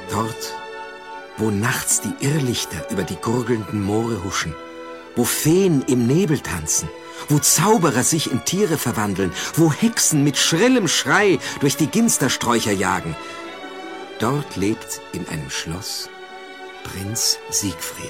Dort, wo nachts die Irrlichter über die gurgelnden Moore huschen, wo Feen im Nebel tanzen, wo Zauberer sich in Tiere verwandeln, wo Hexen mit schrillem Schrei durch die Ginstersträucher jagen. Dort lebt in einem Schloss Prinz Siegfried.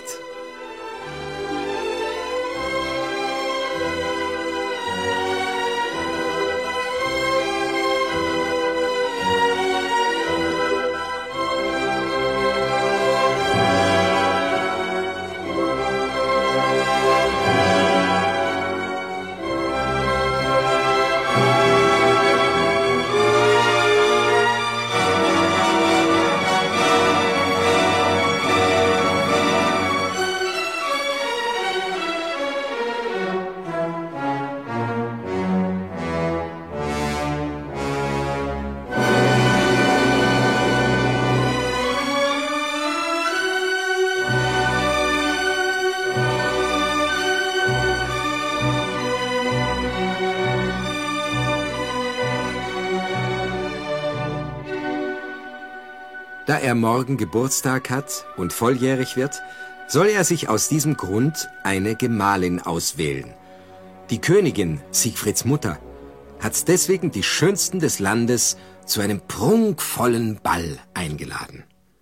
Da er morgen Geburtstag hat und volljährig wird, soll er sich aus diesem Grund eine Gemahlin auswählen. Die Königin, Siegfrieds Mutter, hat deswegen die Schönsten des Landes zu einem prunkvollen Ball eingeladen.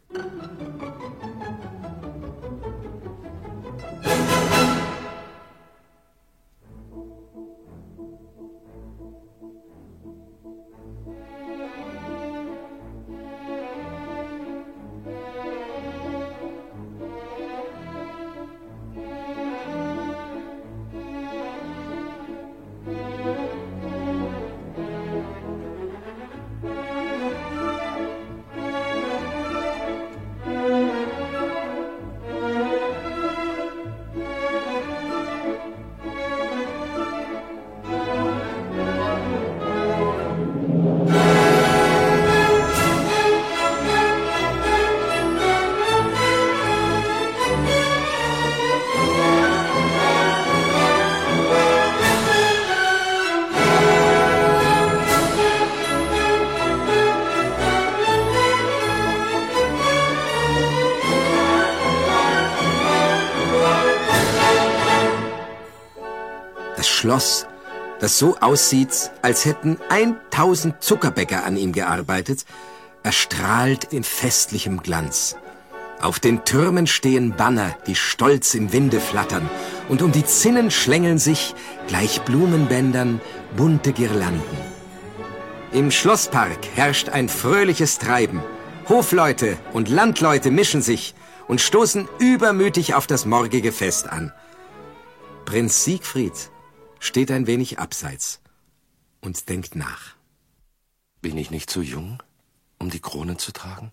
Schloss, das so aussieht, als hätten 1000 Zuckerbäcker an ihm gearbeitet, erstrahlt in festlichem Glanz. Auf den Türmen stehen Banner, die stolz im Winde flattern, und um die Zinnen schlängeln sich, gleich Blumenbändern, bunte Girlanden. Im Schlosspark herrscht ein fröhliches Treiben. Hofleute und Landleute mischen sich und stoßen übermütig auf das morgige Fest an. Prinz Siegfried steht ein wenig abseits und denkt nach. Bin ich nicht zu jung, um die Krone zu tragen?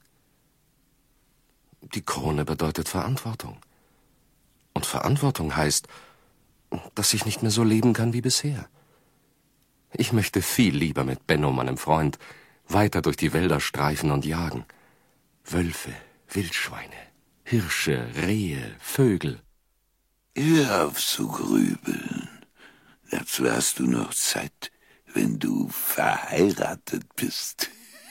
Die Krone bedeutet Verantwortung. Und Verantwortung heißt, dass ich nicht mehr so leben kann wie bisher. Ich möchte viel lieber mit Benno, meinem Freund, weiter durch die Wälder streifen und jagen. Wölfe, Wildschweine, Hirsche, Rehe, Vögel. Hör auf zu grübeln. Dazu hast du noch Zeit, wenn du verheiratet bist.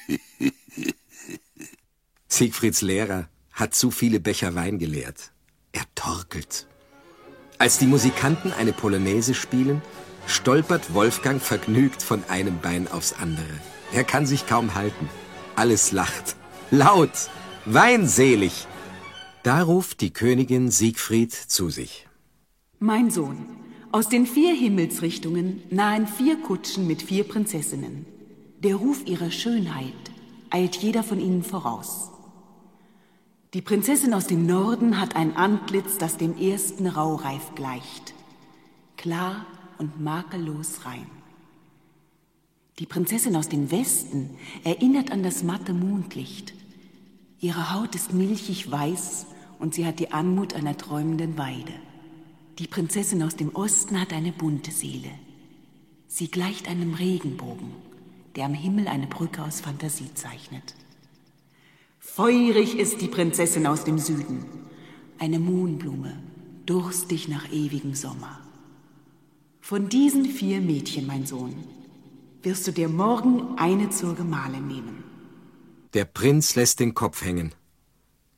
Siegfrieds Lehrer hat zu viele Becher Wein geleert. Er torkelt. Als die Musikanten eine Polonaise spielen, stolpert Wolfgang vergnügt von einem Bein aufs andere. Er kann sich kaum halten. Alles lacht. Laut, weinselig. Da ruft die Königin Siegfried zu sich. Mein Sohn, aus den 4 Himmelsrichtungen nahen 4 Kutschen mit 4 Prinzessinnen. Der Ruf ihrer Schönheit eilt jeder von ihnen voraus. Die Prinzessin aus dem Norden hat ein Antlitz, das dem ersten Raureif gleicht. Klar und makellos rein. Die Prinzessin aus dem Westen erinnert an das matte Mondlicht. Ihre Haut ist milchig weiß und sie hat die Anmut einer träumenden Weide. Die Prinzessin aus dem Osten hat eine bunte Seele. Sie gleicht einem Regenbogen, der am Himmel eine Brücke aus Fantasie zeichnet. Feurig ist die Prinzessin aus dem Süden, eine Mohnblume, durstig nach ewigem Sommer. Von diesen 4 Mädchen, mein Sohn, wirst du dir morgen eine zur Gemahlin nehmen. Der Prinz lässt den Kopf hängen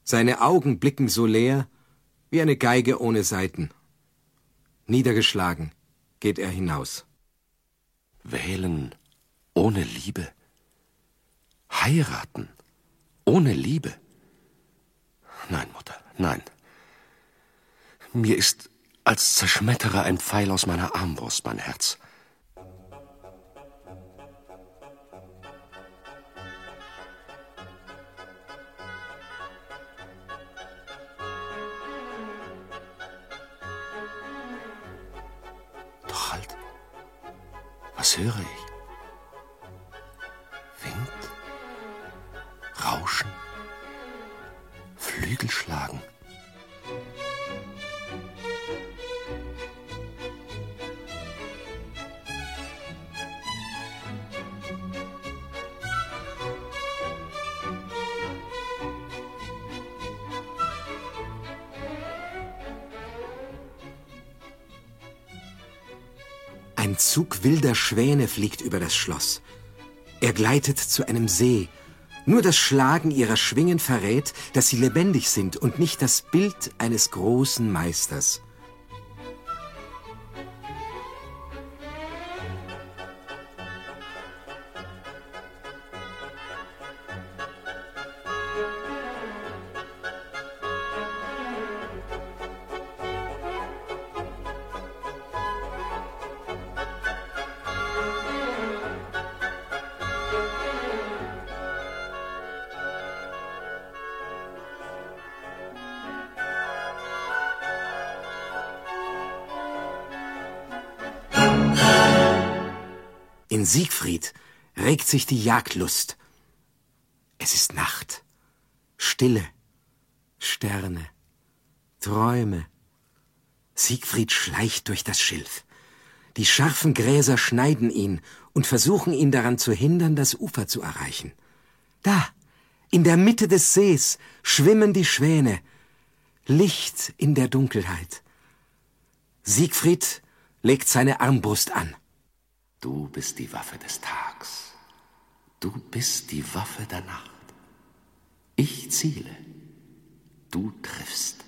Seine Augen blicken so leer wie eine Geige ohne Saiten. Niedergeschlagen geht er hinaus. Wählen ohne Liebe? Heiraten ohne Liebe? Nein, Mutter, nein. Mir ist, als zerschmettere ein Pfeil aus meiner Armbrust mein Herz. Doch halt, was höre ich? Wind? Rauschen? Flügel schlagen? Ein Zug wilder Schwäne fliegt über das Schloss. Er gleitet zu einem See. Nur das Schlagen ihrer Schwingen verrät, dass sie lebendig sind und nicht das Bild eines großen Meisters. In Siegfried regt sich die Jagdlust. Es ist Nacht, Stille, Sterne, Träume. Siegfried schleicht durch das Schilf. Die scharfen Gräser schneiden ihn und versuchen ihn daran zu hindern, das Ufer zu erreichen. Da, in der Mitte des Sees, schwimmen die Schwäne. Licht in der Dunkelheit. Siegfried legt seine Armbrust an. Du bist die Waffe des Tags. Du bist die Waffe der Nacht. Ich ziele. Du triffst.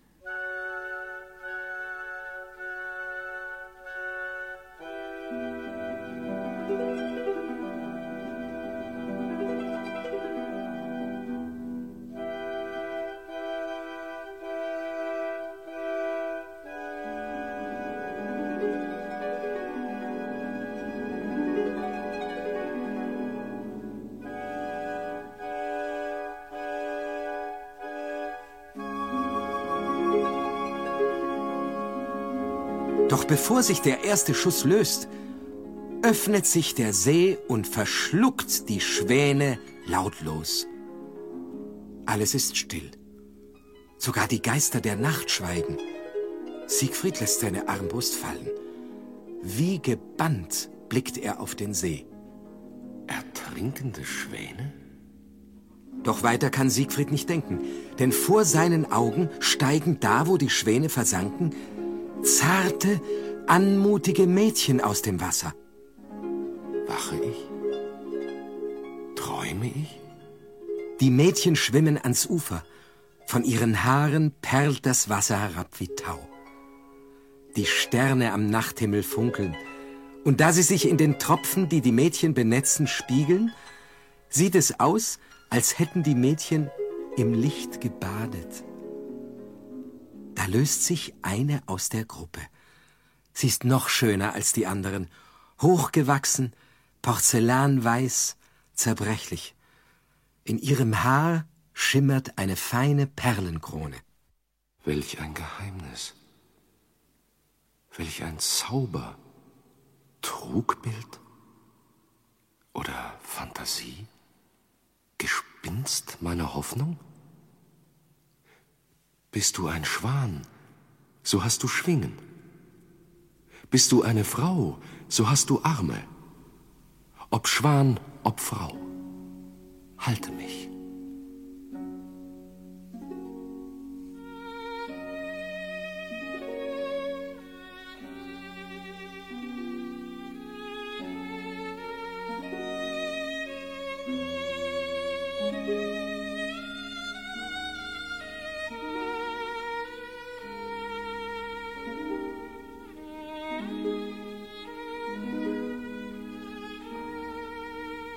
Doch bevor sich der erste Schuss löst, öffnet sich der See und verschluckt die Schwäne lautlos. Alles ist still. Sogar die Geister der Nacht schweigen. Siegfried lässt seine Armbrust fallen. Wie gebannt blickt er auf den See. Ertrinkende Schwäne? Doch weiter kann Siegfried nicht denken, denn vor seinen Augen steigen da, wo die Schwäne versanken, zarte, anmutige Mädchen aus dem Wasser. Wache ich? Träume ich? Die Mädchen schwimmen ans Ufer. Von ihren Haaren perlt das Wasser herab wie Tau. Die Sterne am Nachthimmel funkeln. Und da sie sich in den Tropfen, die die Mädchen benetzen, spiegeln, sieht es aus, als hätten die Mädchen im Licht gebadet. Da löst sich eine aus der Gruppe. Sie ist noch schöner als die anderen, hochgewachsen, porzellanweiß, zerbrechlich. In ihrem Haar schimmert eine feine Perlenkrone. Welch ein Geheimnis. Welch ein Zauber. Trugbild? Oder Fantasie? Gespinst meiner Hoffnung? Bist du ein Schwan, so hast du Schwingen. Bist du eine Frau, so hast du Arme. Ob Schwan, ob Frau, halte mich.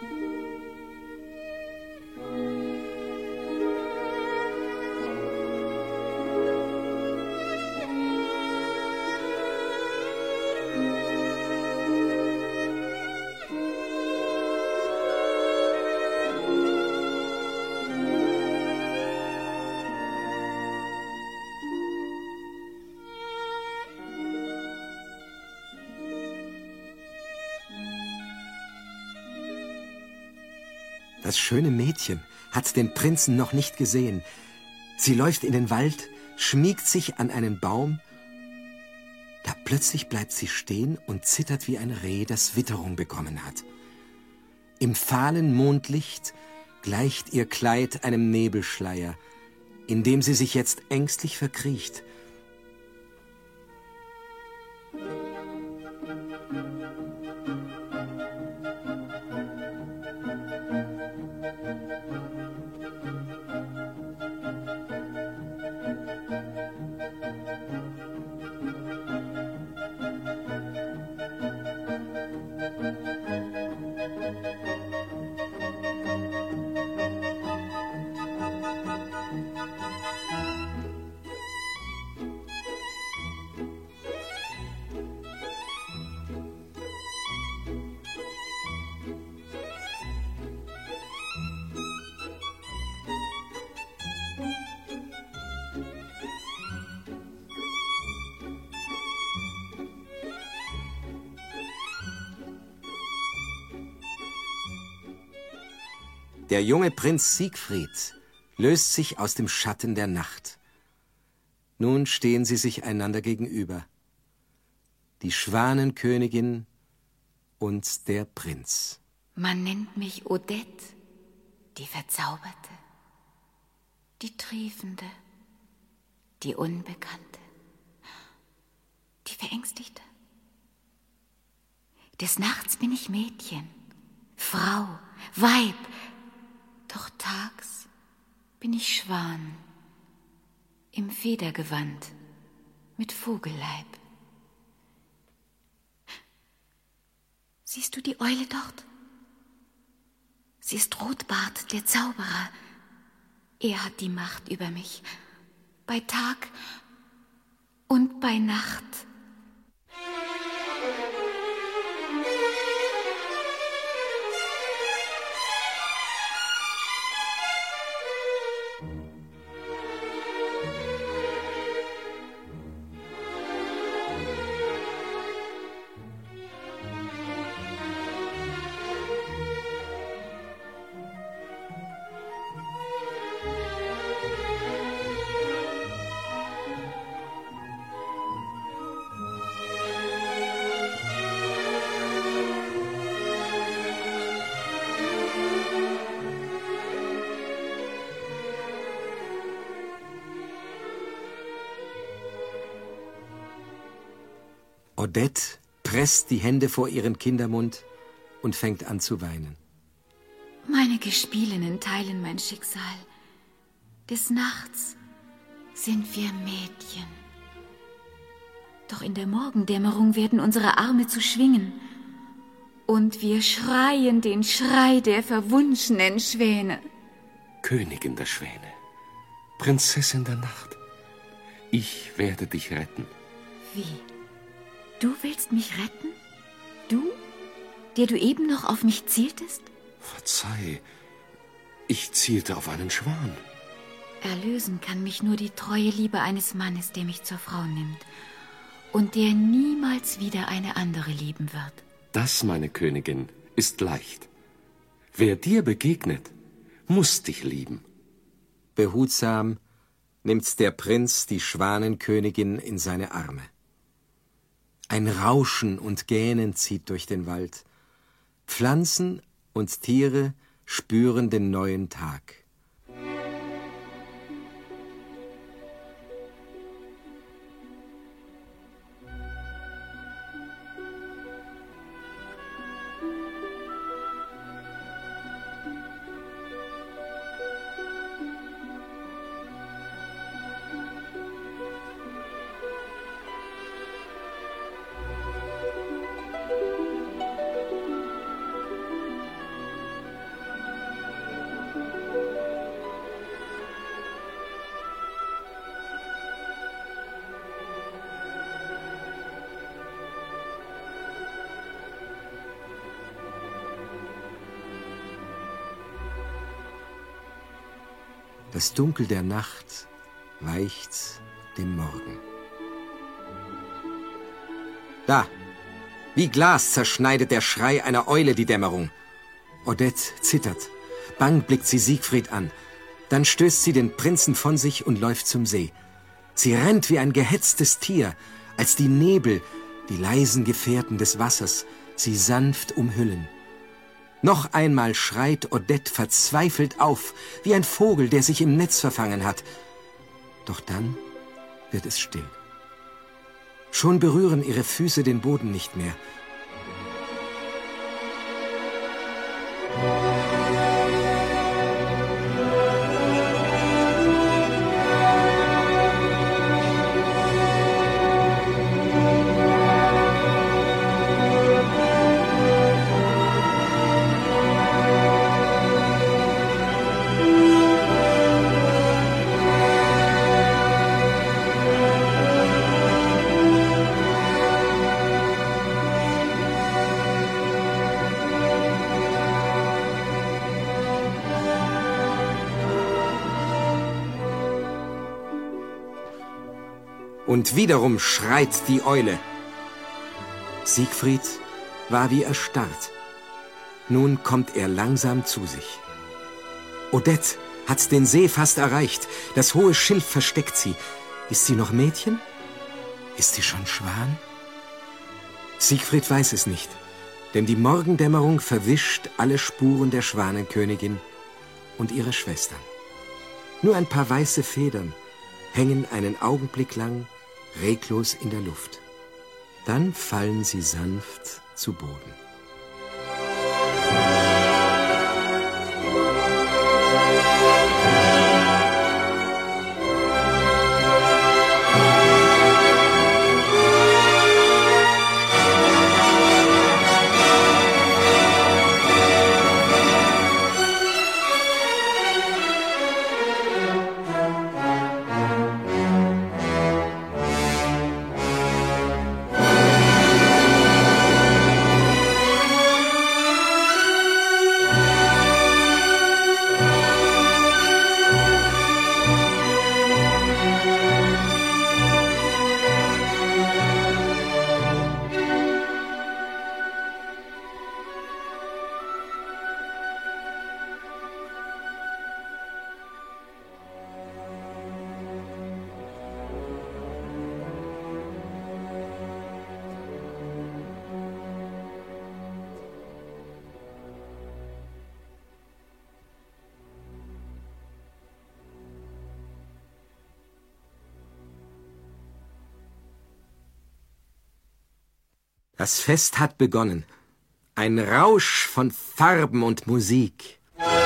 Das schöne Mädchen hat den Prinzen noch nicht gesehen. Sie läuft in den Wald, schmiegt sich an einen Baum. Da plötzlich bleibt sie stehen und zittert wie ein Reh, das Witterung bekommen hat. Im fahlen Mondlicht gleicht ihr Kleid einem Nebelschleier, in dem sie sich jetzt ängstlich verkriecht. Der junge Prinz Siegfried löst sich aus dem Schatten der Nacht. Nun stehen sie sich einander gegenüber. Die Schwanenkönigin und der Prinz. Man nennt mich Odette, die Verzauberte, die Triefende, die Unbekannte, die Verängstigte. Des Nachts bin ich Mädchen, Frau, Weib, doch tags bin ich Schwan, im Federgewand, mit Vogelleib. Siehst du die Eule dort? Sie ist Rotbart, der Zauberer. Er hat die Macht über mich, bei Tag und bei Nacht. Odette presst die Hände vor ihren Kindermund und fängt an zu weinen. Meine Gespielinnen teilen mein Schicksal. Des Nachts sind wir Mädchen. Doch in der Morgendämmerung werden unsere Arme zu Schwingen. Und wir schreien den Schrei der verwunschenen Schwäne. Königin der Schwäne, Prinzessin der Nacht, ich werde dich retten. Wie? Du willst mich retten? Du, der du eben noch auf mich zieltest? Verzeih, ich zielte auf einen Schwan. Erlösen kann mich nur die treue Liebe eines Mannes, der mich zur Frau nimmt und der niemals wieder eine andere lieben wird. Das, meine Königin, ist leicht. Wer dir begegnet, muss dich lieben. Behutsam nimmt der Prinz die Schwanenkönigin in seine Arme. Ein Rauschen und Gähnen zieht durch den Wald. Pflanzen und Tiere spüren den neuen Tag. Das Dunkel der Nacht weicht dem Morgen. Da, wie Glas zerschneidet der Schrei einer Eule die Dämmerung. Odette zittert. Bang blickt sie Siegfried an. Dann stößt sie den Prinzen von sich und läuft zum See. Sie rennt wie ein gehetztes Tier, als die Nebel, die leisen Gefährten des Wassers, sie sanft umhüllen. Noch einmal schreit Odette verzweifelt auf, wie ein Vogel, der sich im Netz verfangen hat. Doch dann wird es still. Schon berühren ihre Füße den Boden nicht mehr. Und wiederum schreit die Eule. Siegfried war wie erstarrt. Nun kommt er langsam zu sich. Odette hat den See fast erreicht. Das hohe Schilf versteckt sie. Ist sie noch Mädchen? Ist sie schon Schwan? Siegfried weiß es nicht, denn die Morgendämmerung verwischt alle Spuren der Schwanenkönigin und ihrer Schwestern. Nur ein paar weiße Federn hängen einen Augenblick lang reglos in der Luft. Dann fallen sie sanft zu Boden. Das Fest hat begonnen. Ein Rausch von Farben und Musik.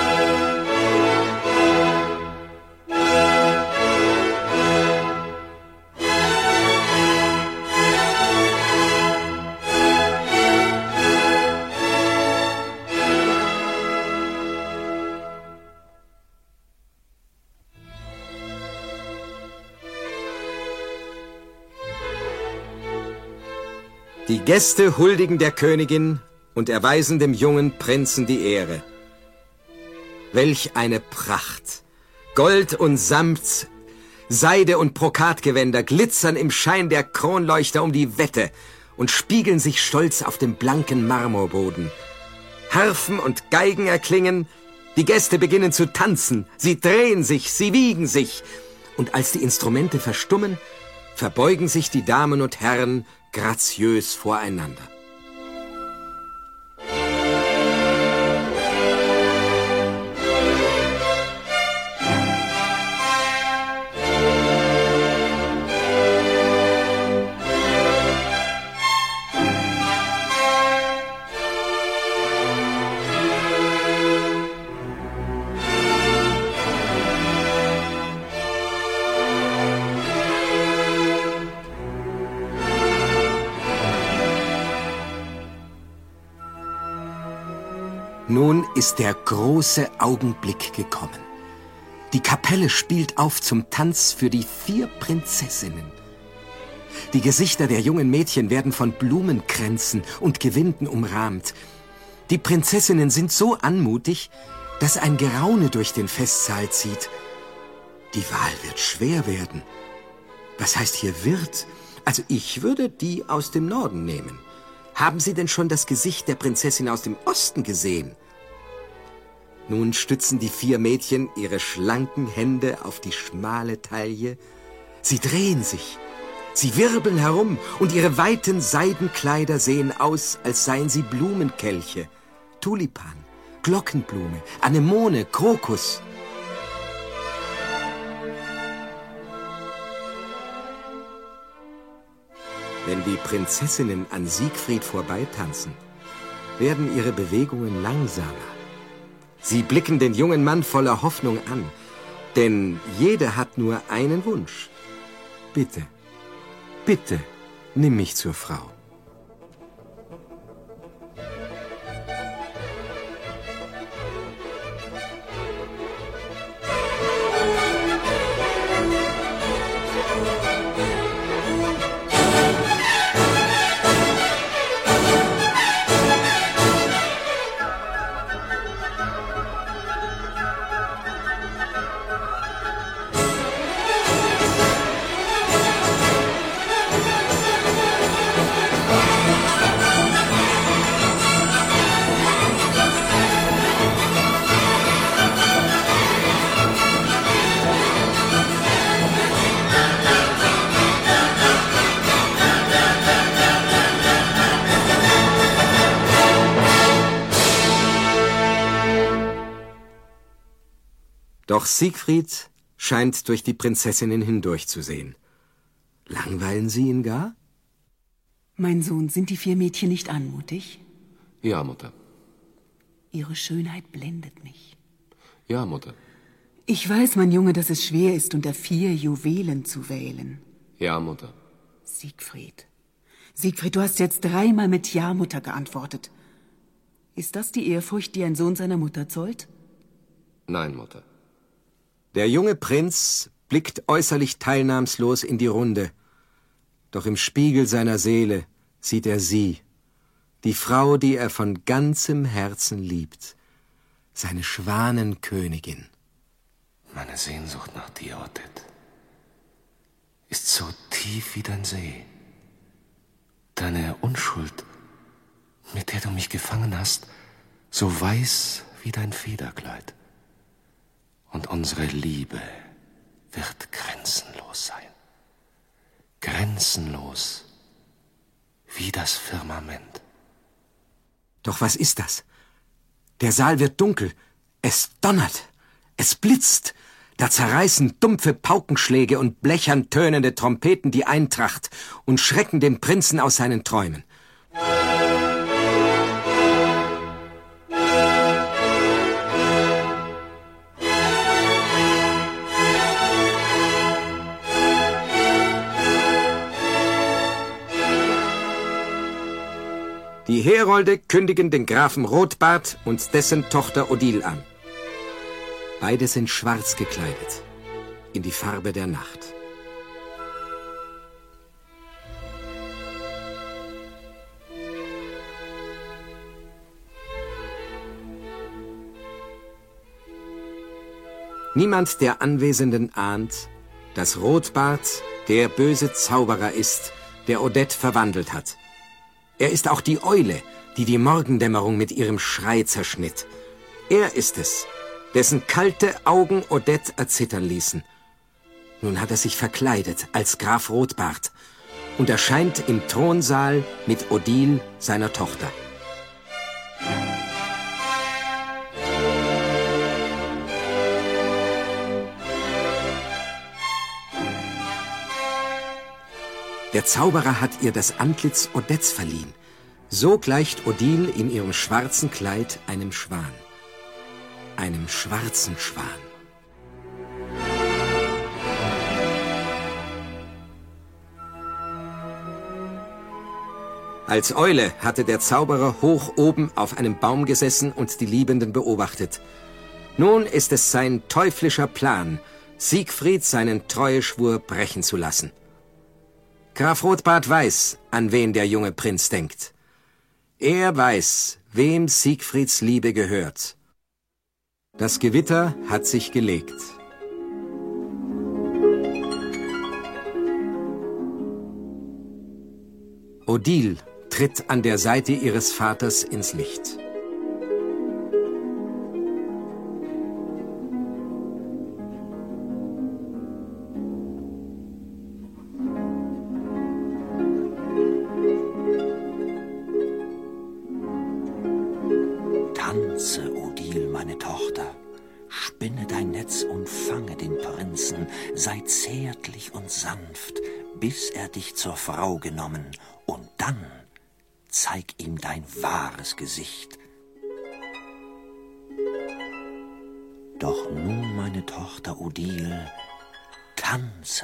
Die Gäste huldigen der Königin und erweisen dem jungen Prinzen die Ehre. Welch eine Pracht! Gold und Samt, Seide und Brokatgewänder glitzern im Schein der Kronleuchter um die Wette und spiegeln sich stolz auf dem blanken Marmorboden. Harfen und Geigen erklingen, die Gäste beginnen zu tanzen, sie drehen sich, sie wiegen sich. Und als die Instrumente verstummen, verbeugen sich die Damen und Herren graziös voreinander. Nun ist der große Augenblick gekommen. Die Kapelle spielt auf zum Tanz für die 4 Prinzessinnen. Die Gesichter der jungen Mädchen werden von Blumenkränzen und Gewinden umrahmt. Die Prinzessinnen sind so anmutig, dass ein Geraune durch den Festsaal zieht. Die Wahl wird schwer werden. Was heißt hier wird? Also ich würde die aus dem Norden nehmen. Haben Sie denn schon das Gesicht der Prinzessin aus dem Osten gesehen? Nun stützen die 4 Mädchen ihre schlanken Hände auf die schmale Taille. Sie drehen sich, sie wirbeln herum und ihre weiten Seidenkleider sehen aus, als seien sie Blumenkelche. Tulipan, Glockenblume, Anemone, Krokus. Wenn die Prinzessinnen an Siegfried vorbeitanzen, werden ihre Bewegungen langsamer. Sie blicken den jungen Mann voller Hoffnung an, denn jede hat nur einen Wunsch. Bitte, bitte, nimm mich zur Frau. Doch Siegfried scheint durch die Prinzessinnen hindurchzusehen. Langweilen sie ihn gar? Mein Sohn, sind die 4 Mädchen nicht anmutig? Ja, Mutter. Ihre Schönheit blendet mich. Ja, Mutter. Ich weiß, mein Junge, dass es schwer ist, unter 4 Juwelen zu wählen. Ja, Mutter. Siegfried. Siegfried, du hast jetzt 3-mal mit Ja, Mutter geantwortet. Ist das die Ehrfurcht, die ein Sohn seiner Mutter zollt? Nein, Mutter. Der junge Prinz blickt äußerlich teilnahmslos in die Runde. Doch im Spiegel seiner Seele sieht er sie, die Frau, die er von ganzem Herzen liebt, seine Schwanenkönigin. Meine Sehnsucht nach dir, Odette, ist so tief wie dein See. Deine Unschuld, mit der du mich gefangen hast, so weiß wie dein Federkleid. Und unsere Liebe wird grenzenlos sein. Grenzenlos wie das Firmament. Doch was ist das? Der Saal wird dunkel. Es donnert. Es blitzt. Da zerreißen dumpfe Paukenschläge und blechern tönende Trompeten die Eintracht und schrecken den Prinzen aus seinen Träumen. Die Herolde kündigen den Grafen Rotbart und dessen Tochter Odile an. Beide sind schwarz gekleidet, in die Farbe der Nacht. Niemand der Anwesenden ahnt, dass Rotbart der böse Zauberer ist, der Odette verwandelt hat. Er ist auch die Eule, die die Morgendämmerung mit ihrem Schrei zerschnitt. Er ist es, dessen kalte Augen Odette erzittern ließen. Nun hat er sich verkleidet als Graf Rotbart und erscheint im Thronsaal mit Odile, seiner Tochter. Der Zauberer hat ihr das Antlitz Odettes verliehen. So gleicht Odile in ihrem schwarzen Kleid einem Schwan. Einem schwarzen Schwan. Als Eule hatte der Zauberer hoch oben auf einem Baum gesessen und die Liebenden beobachtet. Nun ist es sein teuflischer Plan, Siegfried seinen Treueschwur brechen zu lassen. Graf Rotbart weiß, an wen der junge Prinz denkt. Er weiß, wem Siegfrieds Liebe gehört. Das Gewitter hat sich gelegt. Odile tritt an der Seite ihres Vaters ins Licht. Tanze, Odile, meine Tochter. Spinne dein Netz und fange den Prinzen. Sei zärtlich und sanft, bis er dich zur Frau genommen. Und dann zeig ihm dein wahres Gesicht. Doch nun, meine Tochter Odile, tanze.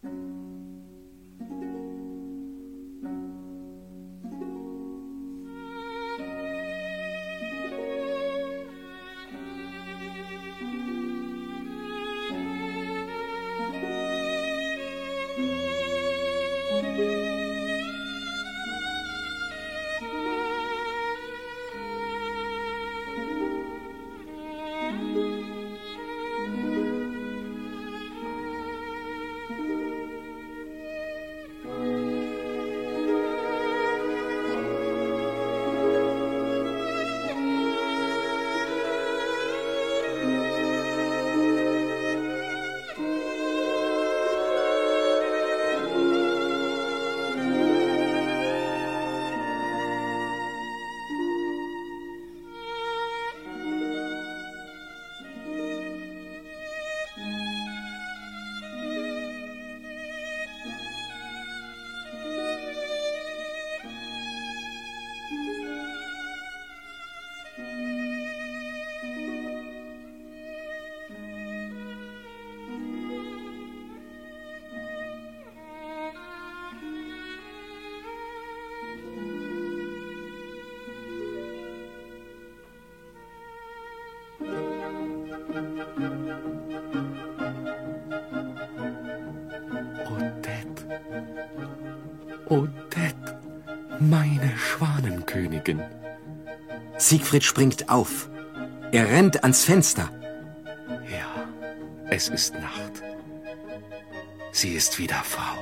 Odette, meine Schwanenkönigin. Siegfried springt auf. Er rennt ans Fenster. Ja, es ist Nacht. Sie ist wieder Frau.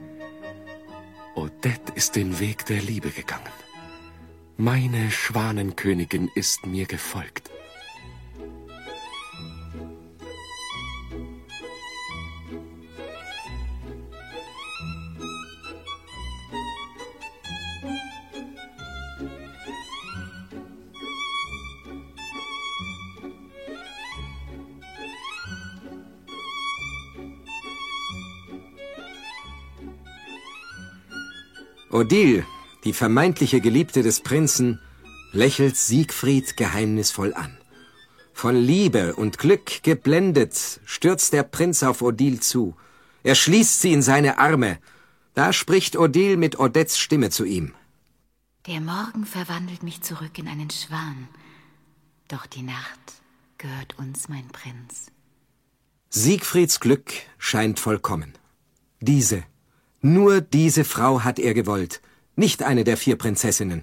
Odette ist den Weg der Liebe gegangen. Meine Schwanenkönigin ist mir gefolgt. Odile, die vermeintliche Geliebte des Prinzen, lächelt Siegfried geheimnisvoll an. Von Liebe und Glück geblendet, stürzt der Prinz auf Odile zu. Er schließt sie in seine Arme. Da spricht Odile mit Odettes Stimme zu ihm. Der Morgen verwandelt mich zurück in einen Schwan. Doch die Nacht gehört uns, mein Prinz. Siegfrieds Glück scheint vollkommen. Nur diese Frau hat er gewollt, nicht eine der 4 Prinzessinnen.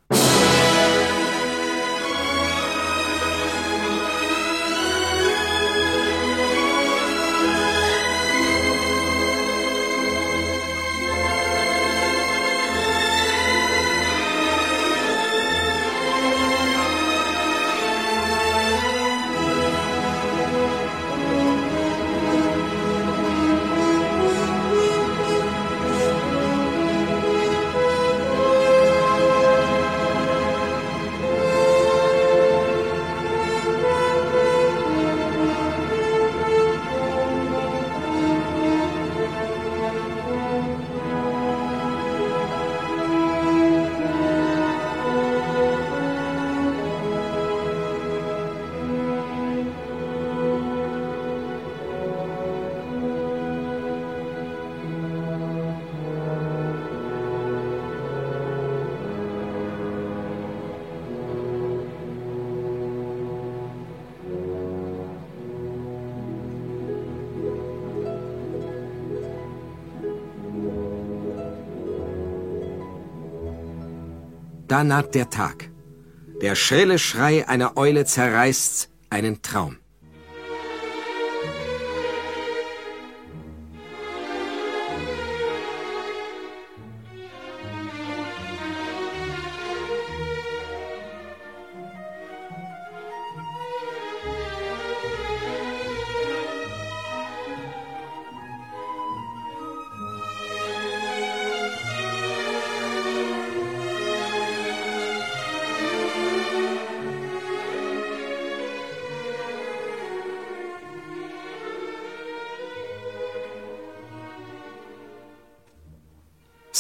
Da naht der Tag. Der schrille Schrei einer Eule zerreißt einen Traum.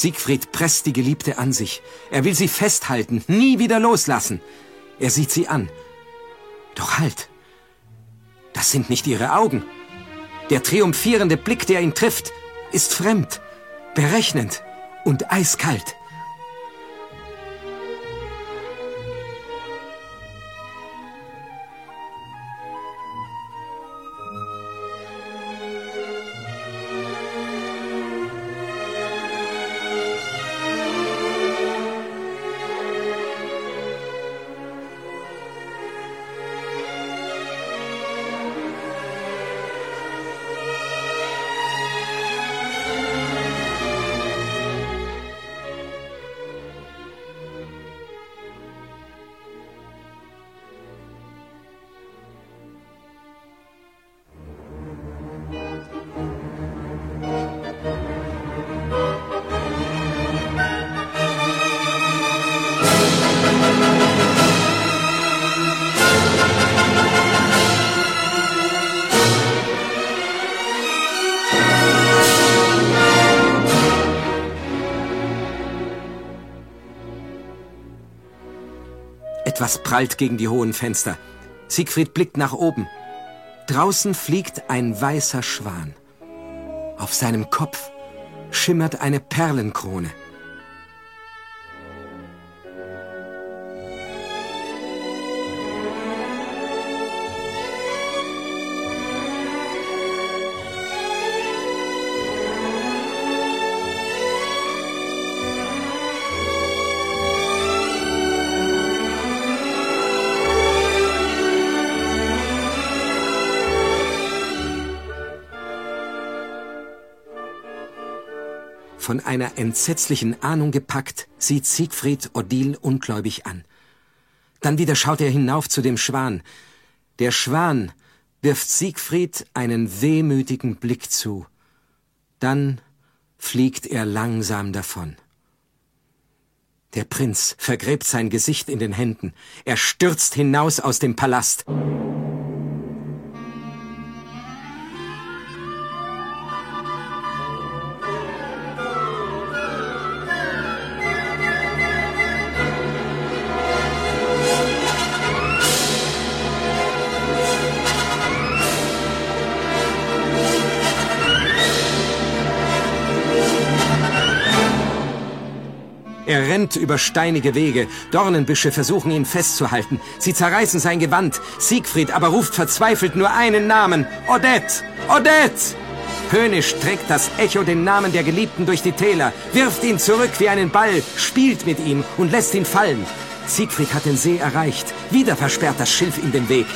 Siegfried presst die Geliebte an sich. Er will sie festhalten, nie wieder loslassen. Er sieht sie an. Doch halt! Das sind nicht ihre Augen. Der triumphierende Blick, der ihn trifft, ist fremd, berechnend und eiskalt. Etwas prallt gegen die hohen Fenster. Siegfried blickt nach oben. Draußen fliegt ein weißer Schwan. Auf seinem Kopf schimmert eine Perlenkrone. Von einer entsetzlichen Ahnung gepackt, sieht Siegfried Odile ungläubig an. Dann wieder schaut er hinauf zu dem Schwan. Der Schwan wirft Siegfried einen wehmütigen Blick zu. Dann fliegt er langsam davon. Der Prinz vergräbt sein Gesicht in den Händen. Er stürzt hinaus aus dem Palast. Er rennt über steinige Wege. Dornenbüsche versuchen, ihn festzuhalten. Sie zerreißen sein Gewand. Siegfried aber ruft verzweifelt nur einen Namen. Odette! Odette! Höhnisch trägt das Echo den Namen der Geliebten durch die Täler, wirft ihn zurück wie einen Ball, spielt mit ihm und lässt ihn fallen. Siegfried hat den See erreicht. Wieder versperrt das Schilf ihm den Weg.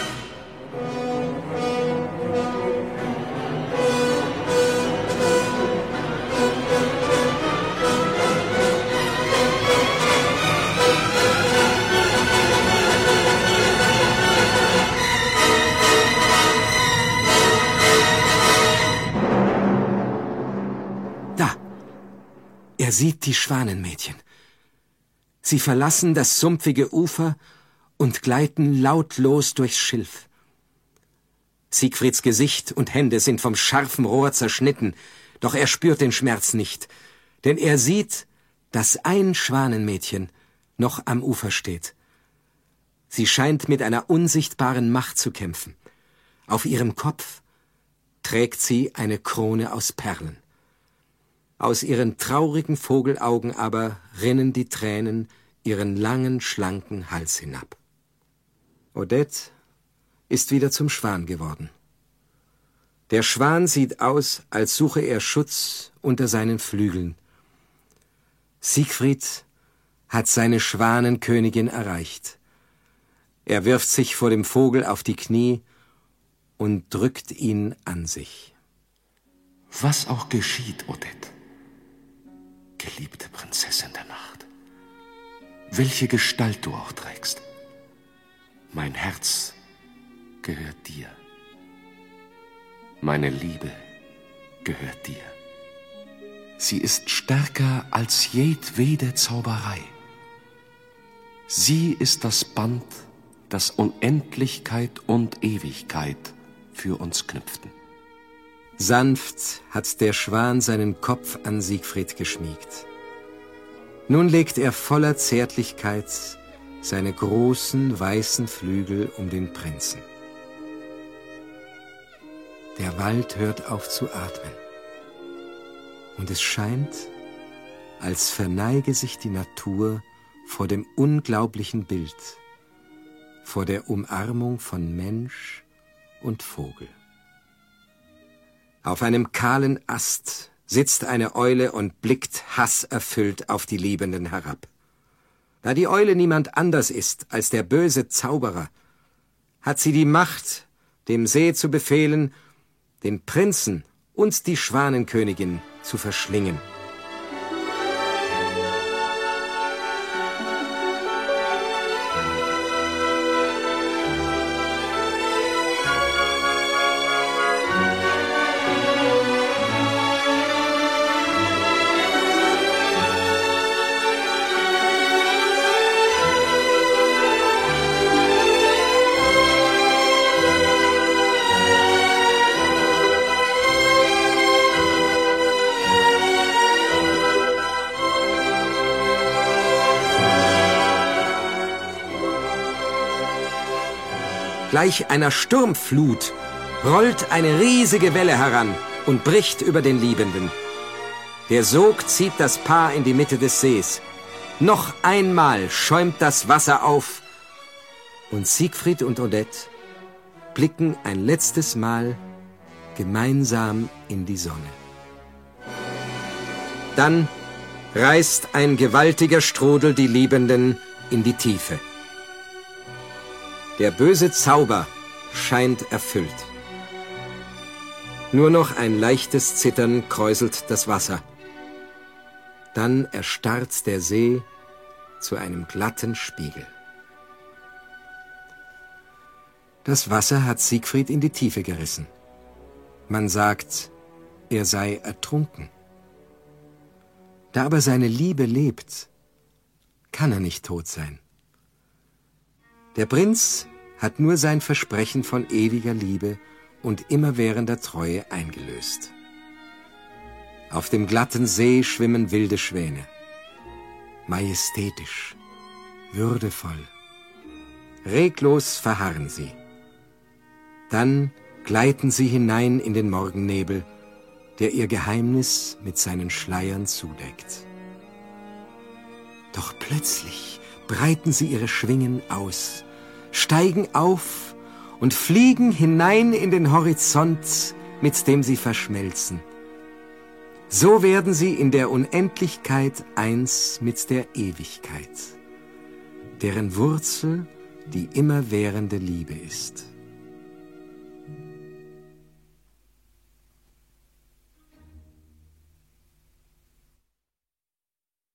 Er sieht die Schwanenmädchen. Sie verlassen das sumpfige Ufer und gleiten lautlos durchs Schilf. Siegfrieds Gesicht und Hände sind vom scharfen Rohr zerschnitten, doch er spürt den Schmerz nicht, denn er sieht, dass ein Schwanenmädchen noch am Ufer steht. Sie scheint mit einer unsichtbaren Macht zu kämpfen. Auf ihrem Kopf trägt sie eine Krone aus Perlen. Aus ihren traurigen Vogelaugen aber rinnen die Tränen ihren langen, schlanken Hals hinab. Odette ist wieder zum Schwan geworden. Der Schwan sieht aus, als suche er Schutz unter seinen Flügeln. Siegfried hat seine Schwanenkönigin erreicht. Er wirft sich vor dem Vogel auf die Knie und drückt ihn an sich. Was auch geschieht, Odette, geliebte Prinzessin der Nacht, welche Gestalt du auch trägst, mein Herz gehört dir. Meine Liebe gehört dir. Sie ist stärker als jedwede Zauberei. Sie ist das Band, das Unendlichkeit und Ewigkeit für uns knüpften. Sanft hat der Schwan seinen Kopf an Siegfried geschmiegt. Nun legt er voller Zärtlichkeit seine großen weißen Flügel um den Prinzen. Der Wald hört auf zu atmen. Und es scheint, als verneige sich die Natur vor dem unglaublichen Bild, vor der Umarmung von Mensch und Vogel. Auf einem kahlen Ast sitzt eine Eule und blickt hasserfüllt auf die Liebenden herab. Da die Eule niemand anders ist als der böse Zauberer, hat sie die Macht, dem See zu befehlen, den Prinzen und die Schwanenkönigin zu verschlingen. Gleich einer Sturmflut rollt eine riesige Welle heran und bricht über den Liebenden. Der Sog zieht das Paar in die Mitte des Sees. Noch einmal schäumt das Wasser auf und Siegfried und Odette blicken ein letztes Mal gemeinsam in die Sonne. Dann reißt ein gewaltiger Strudel die Liebenden in die Tiefe. Der böse Zauber scheint erfüllt. Nur noch ein leichtes Zittern kräuselt das Wasser. Dann erstarrt der See zu einem glatten Spiegel. Das Wasser hat Siegfried in die Tiefe gerissen. Man sagt, er sei ertrunken. Da aber seine Liebe lebt, kann er nicht tot sein. Der Prinz hat nur sein Versprechen von ewiger Liebe und immerwährender Treue eingelöst. Auf dem glatten See schwimmen wilde Schwäne. Majestätisch, würdevoll. Reglos verharren sie. Dann gleiten sie hinein in den Morgennebel, der ihr Geheimnis mit seinen Schleiern zudeckt. Doch plötzlich breiten sie ihre Schwingen aus, steigen auf und fliegen hinein in den Horizont, mit dem sie verschmelzen. So werden sie in der Unendlichkeit eins mit der Ewigkeit, deren Wurzel die immerwährende Liebe ist.